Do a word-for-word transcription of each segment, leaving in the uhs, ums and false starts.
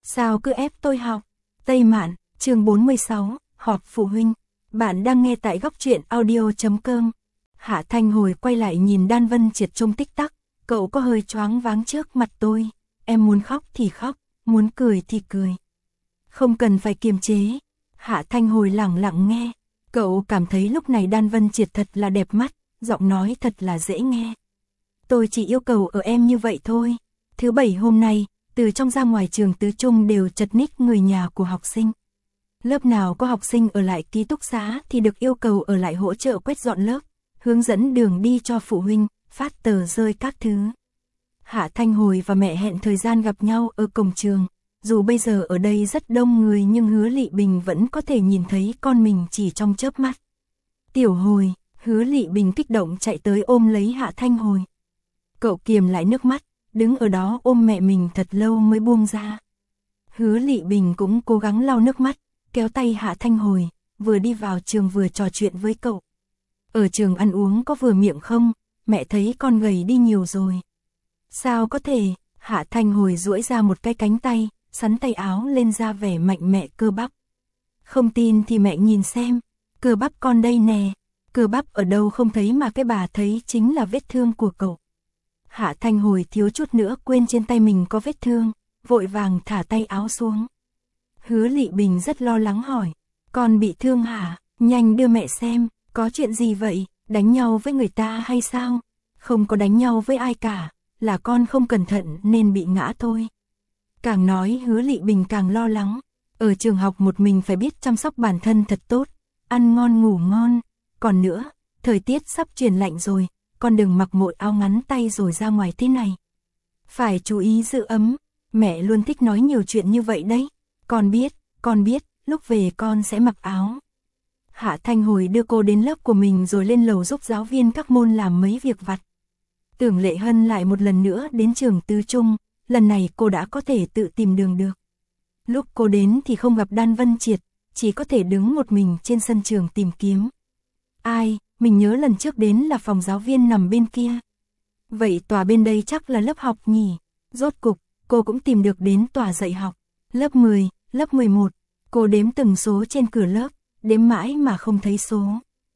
Sao cứ ép tôi học? Tây Mạn, chương bốn mươi sáu, họp phụ huynh. Bạn đang nghe tại góc truyện audio chấm com. Hạ Thanh hồi quay lại nhìn Đan Vân Triệt trong tích tắc, cậu có hơi choáng váng trước mặt tôi. Em muốn khóc thì khóc, muốn cười thì cười. Không cần phải kiềm chế. Hạ Thanh hồi lặng lặng nghe. Cậu cảm thấy lúc này Đan Vân Triệt thật là đẹp mắt, giọng nói thật là dễ nghe. Tôi chỉ yêu cầu ở em như vậy thôi. Thứ bảy hôm nay, từ trong ra ngoài trường tứ trung đều chật ních người nhà của học sinh. Lớp nào có học sinh ở lại ký túc xá thì được yêu cầu ở lại hỗ trợ quét dọn lớp, hướng dẫn đường đi cho phụ huynh, phát tờ rơi các thứ. Hạ Thanh hồi và mẹ hẹn thời gian gặp nhau ở cổng trường. Dù bây giờ ở đây rất đông người nhưng Hứa Lị Bình vẫn có thể nhìn thấy con mình chỉ trong chớp mắt. Tiểu hồi, Hứa Lị Bình kích động chạy tới ôm lấy Hạ Thanh hồi. Cậu kiềm lại nước mắt, đứng ở đó ôm mẹ mình thật lâu mới buông ra. Hứa Lị Bình cũng cố gắng lau nước mắt, kéo tay Hạ Thanh hồi, vừa đi vào trường vừa trò chuyện với cậu. Ở trường ăn uống có vừa miệng không? Mẹ thấy con gầy đi nhiều rồi. Sao có thể? Hạ Thanh hồi duỗi ra một cái cánh tay, sắn tay áo lên ra vẻ mạnh mẽ cơ bắp. Không tin thì mẹ nhìn xem, cơ bắp con đây nè. Cơ bắp ở đâu không thấy mà cái bà thấy chính là vết thương của cậu. Hạ Thanh hồi thiếu chút nữa quên trên tay mình có vết thương, vội vàng thả tay áo xuống. Hứa Lị Bình rất lo lắng hỏi, con bị thương hả? Nhanh đưa mẹ xem, có chuyện gì vậy? Đánh nhau với người ta hay sao? Không có đánh nhau với ai cả, là con không cẩn thận nên bị ngã thôi. Càng nói Hứa Lị Bình càng lo lắng. Ở trường học một mình phải biết chăm sóc bản thân thật tốt, ăn ngon ngủ ngon. Còn nữa, thời tiết sắp chuyển lạnh rồi, con đừng mặc một áo ngắn tay rồi ra ngoài thế này. Phải chú ý giữ ấm, mẹ luôn thích nói nhiều chuyện như vậy đấy. Con biết, con biết, lúc về con sẽ mặc áo. Hạ Thanh hồi đưa cô đến lớp của mình rồi lên lầu giúp giáo viên các môn làm mấy việc vặt. Tưởng Lệ Hân lại một lần nữa đến trường tứ trung, lần này cô đã có thể tự tìm đường được. Lúc cô đến thì không gặp Đan Vân Triệt, chỉ có thể đứng một mình trên sân trường tìm kiếm. Ai, mình nhớ lần trước đến là phòng giáo viên nằm bên kia. Vậy tòa bên đây chắc là lớp học nhỉ? Rốt cục, cô cũng tìm được đến tòa dạy học. Lớp mười, lớp mười một, cô đếm từng số trên cửa lớp, đếm mãi mà không thấy số.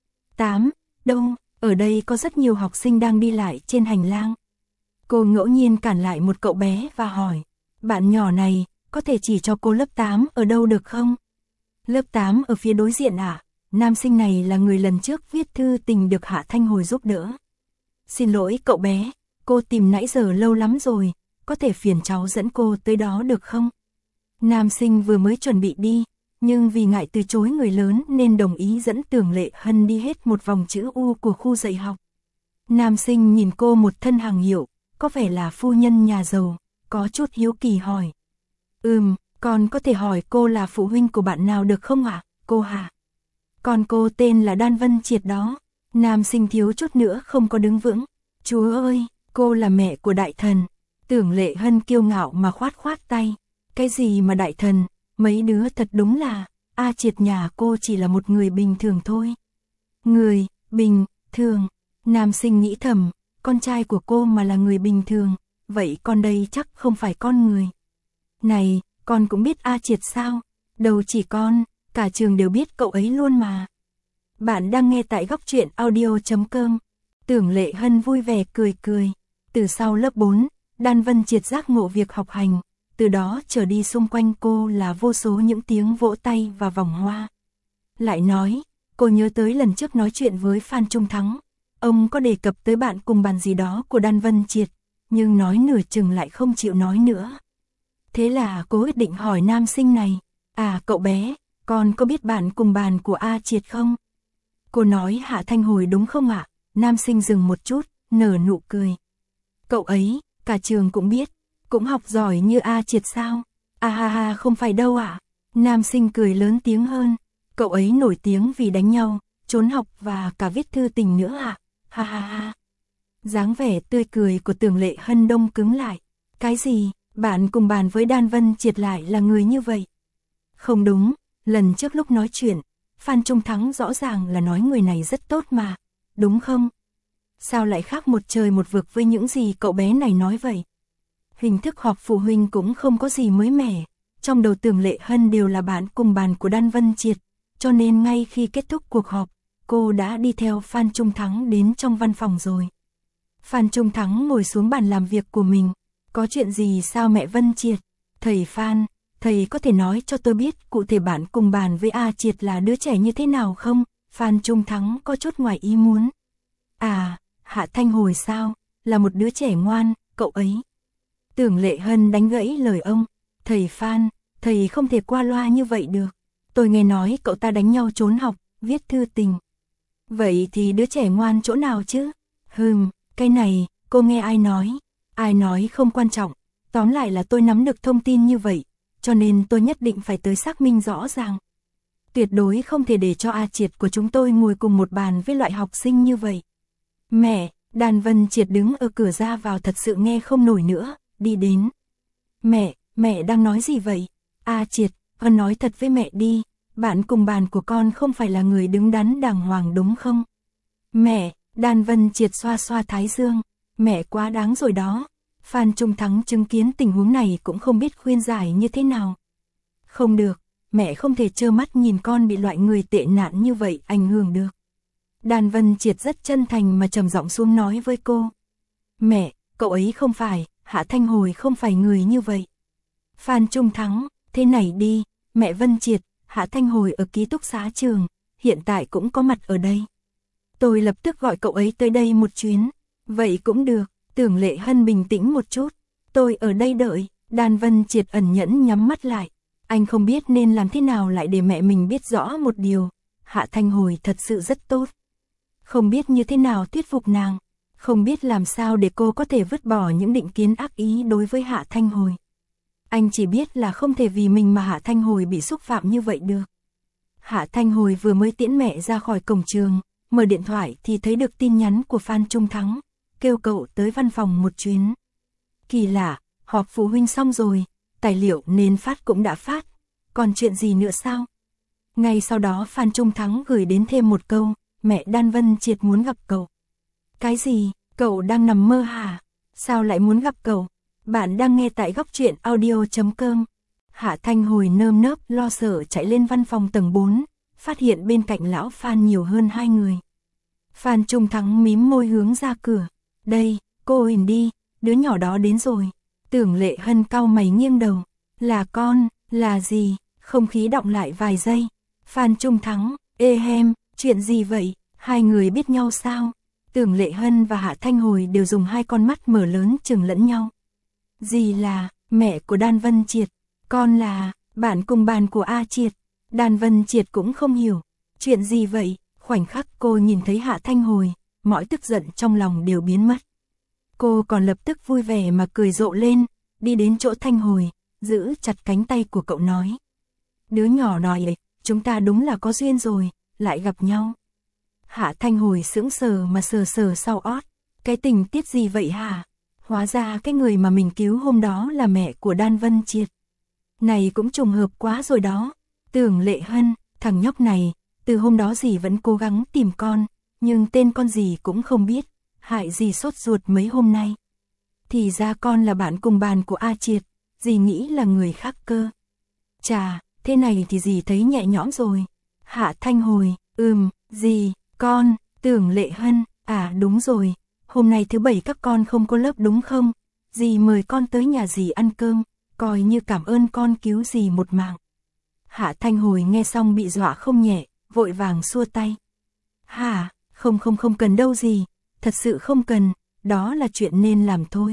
tám, đâu, ở đây có rất nhiều học sinh đang đi lại trên hành lang. Cô ngẫu nhiên cản lại một cậu bé và hỏi, bạn nhỏ này, có thể chỉ cho cô lớp tám ở đâu được không? Lớp tám ở phía đối diện à? Nam sinh này là người lần trước viết thư tình được Hạ Thanh hồi giúp đỡ. Xin lỗi cậu bé, cô tìm nãy giờ lâu lắm rồi, có thể phiền cháu dẫn cô tới đó được không? Nam sinh vừa mới chuẩn bị đi, nhưng vì ngại từ chối người lớn nên đồng ý dẫn Tưởng Lệ Hân đi hết một vòng chữ U của khu dạy học. Nam sinh nhìn cô một thân hàng hiệu, có vẻ là phu nhân nhà giàu, có chút hiếu kỳ hỏi. Ừm, con có thể hỏi cô là phụ huynh của bạn nào được không ạ, cô hả? Con cô tên là Đan Vân Triệt đó. Nam sinh thiếu chút nữa không có đứng vững. Chúa ơi, cô là mẹ của đại thần. Tưởng Lệ Hân kiêu ngạo mà khoát khoát tay. Cái gì mà đại thần, mấy đứa thật đúng là, A Triệt nhà cô chỉ là một người bình thường thôi. Người, bình, thường. Nam sinh nghĩ thầm, con trai của cô mà là người bình thường, vậy con đây chắc không phải con người. Này, con cũng biết A Triệt sao? Đâu chỉ con, cả trường đều biết cậu ấy luôn mà. Bạn đang nghe tại góc truyện audio chấm com. Tưởng Lệ Hân vui vẻ cười cười. Từ sau lớp bốn, Đan Vân Triệt giác ngộ việc học hành. Từ đó trở đi xung quanh cô là vô số những tiếng vỗ tay và vòng hoa. Lại nói, cô nhớ tới lần trước nói chuyện với Phan Trung Thắng. Ông có đề cập tới bạn cùng bàn gì đó của Đan Vân Triệt, nhưng nói nửa chừng lại không chịu nói nữa. Thế là cô quyết định hỏi nam sinh này, à cậu bé, con có biết bạn cùng bàn của A Triệt không? Cô nói Hạ Thanh hồi đúng không ạ? Nam sinh dừng một chút, nở nụ cười. Cậu ấy, cả trường cũng biết, cũng học giỏi như A Triệt sao? À ha ha không phải đâu ạ. Nam sinh cười lớn tiếng hơn, cậu ấy nổi tiếng vì đánh nhau, trốn học và cả viết thư tình nữa ạ. Ha ha ha. Dáng vẻ tươi cười của Tưởng Lệ Hân đông cứng lại. Cái gì, bạn cùng bàn với Đan Vân Triệt lại là người như vậy? Không đúng, lần trước lúc nói chuyện, Phan Trung Thắng rõ ràng là nói người này rất tốt mà, đúng không? Sao lại khác một trời một vực với những gì cậu bé này nói vậy? Hình thức họp phụ huynh cũng không có gì mới mẻ, trong đầu Tưởng Lệ Hân đều là bạn cùng bàn của Đan Vân Triệt, cho nên ngay khi kết thúc cuộc họp, cô đã đi theo Phan Trung Thắng đến trong văn phòng rồi. Phan Trung Thắng ngồi xuống bàn làm việc của mình. Có chuyện gì sao mẹ Vân Triệt? Thầy Phan, thầy có thể nói cho tôi biết cụ thể bạn cùng bàn với A Triệt là đứa trẻ như thế nào không? Phan Trung Thắng có chút ngoài ý muốn. À, Hạ Thanh Hồi sao? Là một đứa trẻ ngoan, cậu ấy. Tưởng Lệ Hân đánh gãy lời ông. Thầy Phan, thầy không thể qua loa như vậy được. Tôi nghe nói cậu ta đánh nhau trốn học, viết thư tình. Vậy thì đứa trẻ ngoan chỗ nào chứ? Hừm, cái này, cô nghe ai nói? Ai nói không quan trọng. Tóm lại là tôi nắm được thông tin như vậy, cho nên tôi nhất định phải tới xác minh rõ ràng. Tuyệt đối không thể để cho A Triệt của chúng tôi ngồi cùng một bàn với loại học sinh như vậy. Mẹ, Đan Vân Triệt đứng ở cửa ra vào thật sự nghe không nổi nữa, đi đến. Mẹ, mẹ đang nói gì vậy? A Triệt, con nói thật với mẹ đi, bạn cùng bàn của con không phải là người đứng đắn đàng hoàng đúng không? Mẹ, Đan Vân Triệt xoa xoa thái dương, mẹ quá đáng rồi đó. Phan Trung Thắng chứng kiến tình huống này cũng không biết khuyên giải như thế nào. Không được, mẹ không thể trơ mắt nhìn con bị loại người tệ nạn như vậy ảnh hưởng được. Đan Vân Triệt rất chân thành mà trầm giọng xuống nói với cô. Mẹ, cậu ấy không phải, Hạ Thanh Hồi không phải người như vậy. Phan Trung Thắng, thế này đi, mẹ Vân Triệt, Hạ Thanh Hồi ở ký túc xá trường, hiện tại cũng có mặt ở đây. Tôi lập tức gọi cậu ấy tới đây một chuyến. Vậy cũng được, Tưởng Lệ Hân bình tĩnh một chút. Tôi ở đây đợi. Đan Vân Triệt ẩn nhẫn nhắm mắt lại. Anh không biết nên làm thế nào lại để mẹ mình biết rõ một điều. Hạ Thanh Hồi thật sự rất tốt. Không biết như thế nào thuyết phục nàng. Không biết làm sao để cô có thể vứt bỏ những định kiến ác ý đối với Hạ Thanh Hồi. Anh chỉ biết là không thể vì mình mà Hạ Thanh Hồi bị xúc phạm như vậy được. Hạ Thanh Hồi vừa mới tiễn mẹ ra khỏi cổng trường, mở điện thoại thì thấy được tin nhắn của Phan Trung Thắng, kêu cậu tới văn phòng một chuyến. Kỳ lạ, họp phụ huynh xong rồi, tài liệu nên phát cũng đã phát, còn chuyện gì nữa sao? Ngay sau đó Phan Trung Thắng gửi đến thêm một câu, mẹ Đan Vân Triệt muốn gặp cậu. Cái gì, cậu đang nằm mơ hả? Sao lại muốn gặp cậu? Bạn đang nghe tại góc truyện audio chấm com. Hạ Thanh Hồi nơm nớp lo sợ chạy lên văn phòng tầng bốn, phát hiện bên cạnh lão Phan nhiều hơn hai người. Phan Trung Thắng mím môi hướng ra cửa. Đây, cô nhìn đi, đứa nhỏ đó đến rồi. Tưởng Lệ Hân cau mày nghiêng đầu. Là con, là gì? Không khí đọng lại vài giây. Phan Trung Thắng, ê hem, chuyện gì vậy? Hai người biết nhau sao? Tưởng Lệ Hân và Hạ Thanh Hồi đều dùng hai con mắt mở lớn chừng lẫn nhau. Dì là, mẹ của Đan Vân Triệt. Con là, bạn cùng bàn của A Triệt. Đan Vân Triệt cũng không hiểu. Chuyện gì vậy? Khoảnh khắc cô nhìn thấy Hạ Thanh Hồi, mọi tức giận trong lòng đều biến mất. Cô còn lập tức vui vẻ mà cười rộ lên, đi đến chỗ Thanh Hồi, giữ chặt cánh tay của cậu nói. Đứa nhỏ nói ấy, chúng ta đúng là có duyên rồi, lại gặp nhau. Hạ Thanh Hồi sững sờ mà sờ sờ sau ót. Cái tình tiết gì vậy hả? Hóa ra cái người mà mình cứu hôm đó là mẹ của Đan Vân Triệt. Này cũng trùng hợp quá rồi đó. Tưởng Lệ Hân, thằng nhóc này, từ hôm đó dì vẫn cố gắng tìm con, nhưng tên con dì cũng không biết, hại dì sốt ruột mấy hôm nay. Thì ra con là bạn cùng bàn của A Triệt, dì nghĩ là người khác cơ. Chà, thế này thì dì thấy nhẹ nhõm rồi. Hạ Thanh Hồi, ừm, dì, con, Tưởng Lệ Hân, à đúng rồi, hôm nay thứ bảy các con không có lớp đúng không? Dì mời con tới nhà dì ăn cơm, coi như cảm ơn con cứu dì một mạng. Hạ Thanh Hồi nghe xong bị dọa không nhẹ, vội vàng xua tay. Hả, không không không cần đâu dì, thật sự không cần, đó là chuyện nên làm thôi.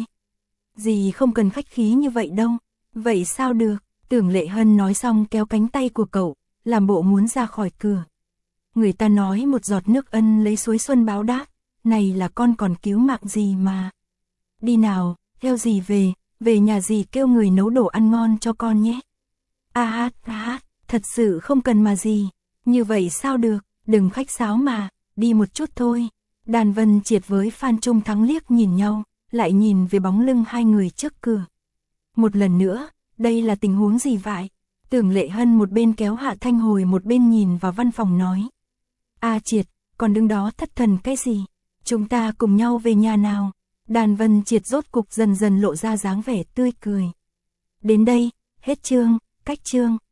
Dì không cần khách khí như vậy đâu, vậy sao được? Tưởng Lệ Hân nói xong kéo cánh tay của cậu, làm bộ muốn ra khỏi cửa. Người ta nói một giọt nước ân lấy suối xuân báo đáp, này là con còn cứu mạng dì mà. Đi nào, theo dì về, về nhà dì kêu người nấu đồ ăn ngon cho con nhé. A hát, a hát, thật sự không cần mà dì, như vậy sao được, đừng khách sáo mà, đi một chút thôi. Đan Vân Triệt với Phan Trung Thắng liếc nhìn nhau, lại nhìn về bóng lưng hai người trước cửa. Một lần nữa, đây là tình huống gì vậy? Tưởng Lệ Hân một bên kéo Hạ Thanh Hồi một bên nhìn vào văn phòng nói. A Triệt, còn đứng đó thất thần cái gì? Chúng ta cùng nhau về nhà nào? Đan Vân Triệt rốt cục dần dần lộ ra dáng vẻ tươi cười. Đến đây, hết chương, Cách chương